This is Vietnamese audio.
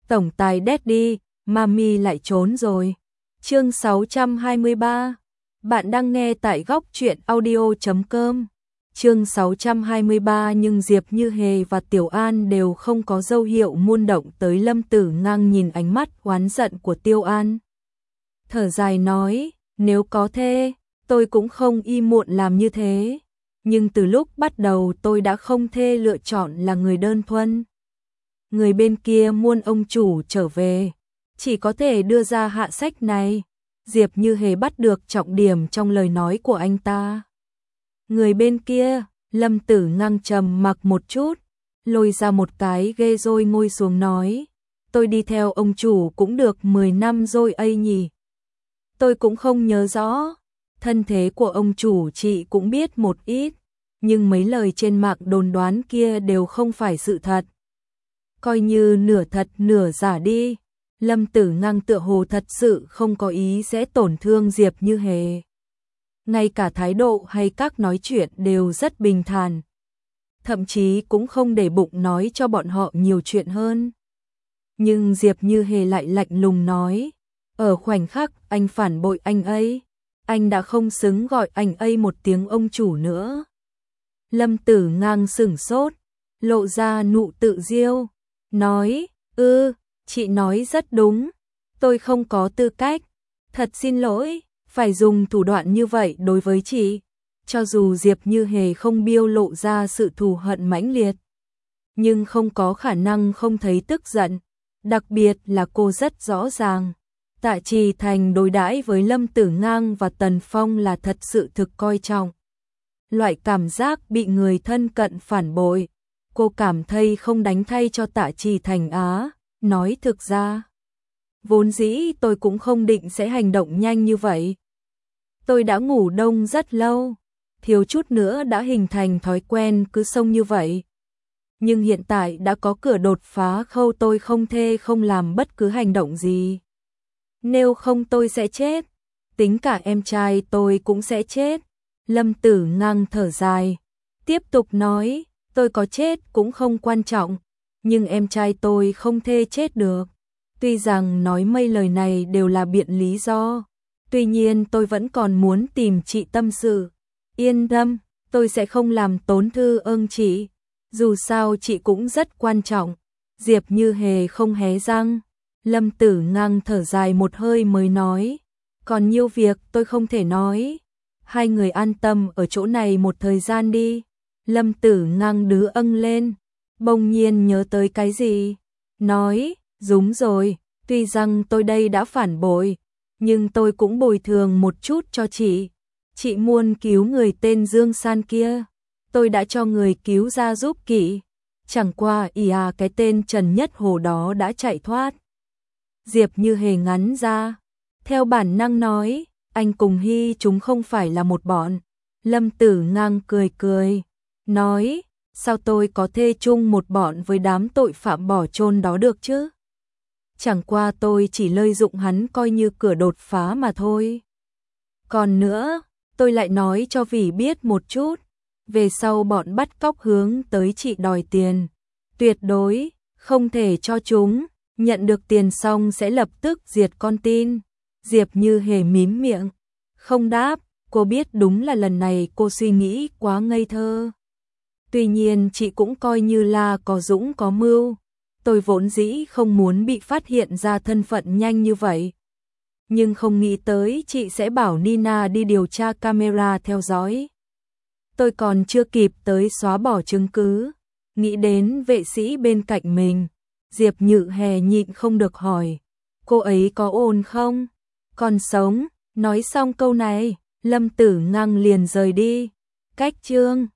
tổng tài Daddy, Mami lại trốn rồi. Chương 623. Bạn đang nghe tại góc truyện audio.com. Chương 623. Nhưng Diệp Như Hề và Tiểu An đều không có dấu hiệu muôn động tới Lâm Tử Ngang nhìn ánh mắt oán giận của Tiêu An. Thở dài nói, nếu có thế, tôi cũng không y muộn làm như thế. Nhưng từ lúc bắt đầu tôi đã không thể lựa chọn là người đơn thuần. Người bên kia muốn ông chủ trở về, chỉ có thể đưa ra hạ sách này. Diệp Như Hề bắt được trọng điểm trong lời nói của anh ta. Người bên kia, Lâm Tử Ngang trầm mặc một chút, lôi ra một cái ghê rồi ngồi xuống nói, tôi đi theo ông chủ cũng được 10 năm rồi ấy nhỉ. Tôi cũng không nhớ rõ, thân thế của ông chủ chị cũng biết một ít, nhưng mấy lời trên mạng đồn đoán kia đều không phải sự thật. Coi như nửa thật nửa giả đi. Lâm Tử Ngang tựa hồ thật sự không có ý sẽ tổn thương Diệp Như Hề. Ngay cả thái độ hay các nói chuyện đều rất bình thản. Thậm chí cũng không để bụng nói cho bọn họ nhiều chuyện hơn. Nhưng Diệp Như Hề lại lạnh lùng nói, ở khoảnh khắc anh phản bội anh ấy, anh đã không xứng gọi anh ấy một tiếng ông chủ nữa. Lâm Tử Ngang sửng sốt, lộ ra nụ tự diêu, nói, chị nói rất đúng, tôi không có tư cách, thật xin lỗi, phải dùng thủ đoạn như vậy đối với chị. Cho dù Diệp Như Hề không biểu lộ ra sự thù hận mãnh liệt, nhưng không có khả năng không thấy tức giận, đặc biệt là cô rất rõ ràng. Tạ Trì Thành đối đãi với Lâm Tử Ngang và Tần Phong là thật sự thực coi trọng. Loại cảm giác bị người thân cận phản bội, cô cảm thấy không đánh thay cho Tạ Trì Thành á. Nói thực ra, vốn dĩ tôi cũng không định sẽ hành động nhanh như vậy. Tôi đã ngủ đông rất lâu, thiếu chút nữa đã hình thành thói quen cứ xông như vậy. Nhưng hiện tại đã có cửa đột phá khâu, tôi không thể không làm bất cứ hành động gì. Nếu không tôi sẽ chết, tính cả em trai tôi cũng sẽ chết. Lâm Tử Ngang thở dài, tiếp tục nói, tôi có chết cũng không quan trọng, nhưng em trai tôi không thể chết được. Tuy rằng nói mấy lời này đều là biện lý do, tuy nhiên tôi vẫn còn muốn tìm chị tâm sự. Yên tâm, tôi sẽ không làm tổn thương chị, dù sao chị cũng rất quan trọng. Diệp Như Hề không hé răng. Lâm Tử Ngang thở dài một hơi mới nói, còn nhiều việc tôi không thể nói, hai người an tâm ở chỗ này một thời gian đi. Lâm Tử Ngang đứ âng lên, bỗng nhiên nhớ tới cái gì, nói, đúng rồi, tuy rằng tôi đây đã phản bội, nhưng tôi cũng bồi thường một chút cho chị. Chị muốn cứu người tên Dương San kia, tôi đã cho người cứu ra giúp kỹ, chẳng qua cái tên Trần Nhất Hồ đó đã chạy thoát. Diệp Như Hề ngắn ra, theo bản năng nói, anh cùng Hy chúng không phải là một bọn. Lâm Tử Ngang cười cười, nói, sao tôi có thể chung một bọn với đám tội phạm bỏ chôn đó được chứ? Chẳng qua tôi chỉ lợi dụng hắn coi như cửa đột phá mà thôi. Còn nữa, tôi lại nói cho Vĩ biết một chút, về sau bọn bắt cóc hướng tới chị đòi tiền, tuyệt đối không thể cho chúng nhận được tiền xong sẽ lập tức diệt con tin. Diệp Như Hề mím miệng, không đáp, cô biết đúng là lần này cô suy nghĩ quá ngây thơ. Tuy nhiên chị cũng coi như là có dũng có mưu, tôi vốn dĩ không muốn bị phát hiện ra thân phận nhanh như vậy. Nhưng không nghĩ tới chị sẽ bảo Nina đi điều tra camera theo dõi. Tôi còn chưa kịp tới xóa bỏ chứng cứ, nghĩ đến vệ sĩ bên cạnh mình. Diệp Như Hề nhịn không được hỏi, cô ấy có ổn không? Còn sống? Nói xong câu này, Lâm Tử Ngang liền rời đi. Cách chương